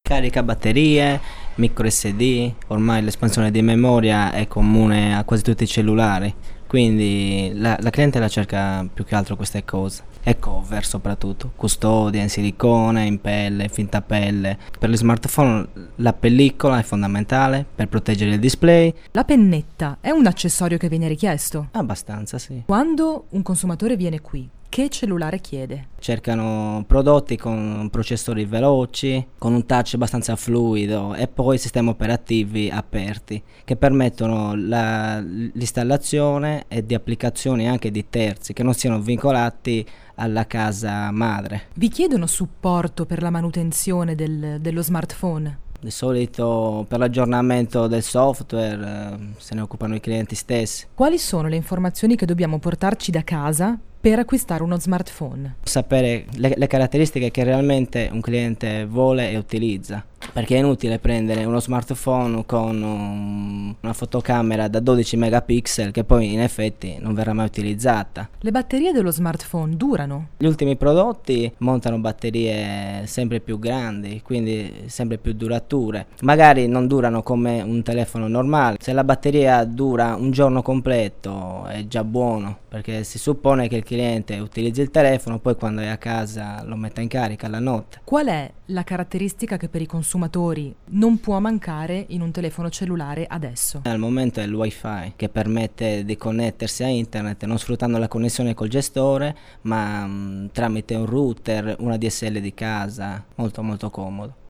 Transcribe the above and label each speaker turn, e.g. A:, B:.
A: Carica batterie, micro SD, ormai l'espansione di memoria è comune a quasi tutti i cellulari, quindi la clientela cerca più che altro queste cose. E cover soprattutto, custodia in silicone, in pelle, finta pelle. Per gli smartphone la pellicola è fondamentale per proteggere il display.
B: La pennetta è un accessorio che viene richiesto.
A: Abbastanza, sì.
B: Quando un consumatore viene qui, che cellulare chiede?
A: Cercano prodotti con processori veloci, con un touch abbastanza fluido e poi sistemi operativi aperti che permettono l'installazione e di applicazioni anche di terzi che non siano vincolati alla casa madre.
B: Vi chiedono supporto per la manutenzione dello smartphone?
A: Di solito per l'aggiornamento del software se ne occupano i clienti stessi.
B: Quali sono le informazioni che dobbiamo portarci da casa per acquistare uno smartphone?
A: Sapere le caratteristiche che realmente un cliente vuole e utilizza, perché è inutile prendere uno smartphone con una fotocamera da 12 megapixel che poi in effetti non verrà mai utilizzata.
B: Le batterie dello smartphone durano?
A: Gli ultimi prodotti montano batterie sempre più grandi, quindi sempre più durature. Magari non durano come un telefono normale. Se la batteria dura un giorno completo è già buono, perché si suppone che il cliente utilizzi il telefono, poi quando è a casa lo metta in carica la notte.
B: Qual è la caratteristica che per i consumatori non può mancare in un telefono cellulare adesso?
A: Al momento è il wifi, che permette di connettersi a internet non sfruttando la connessione col gestore, ma tramite un router, una DSL di casa, molto molto comodo.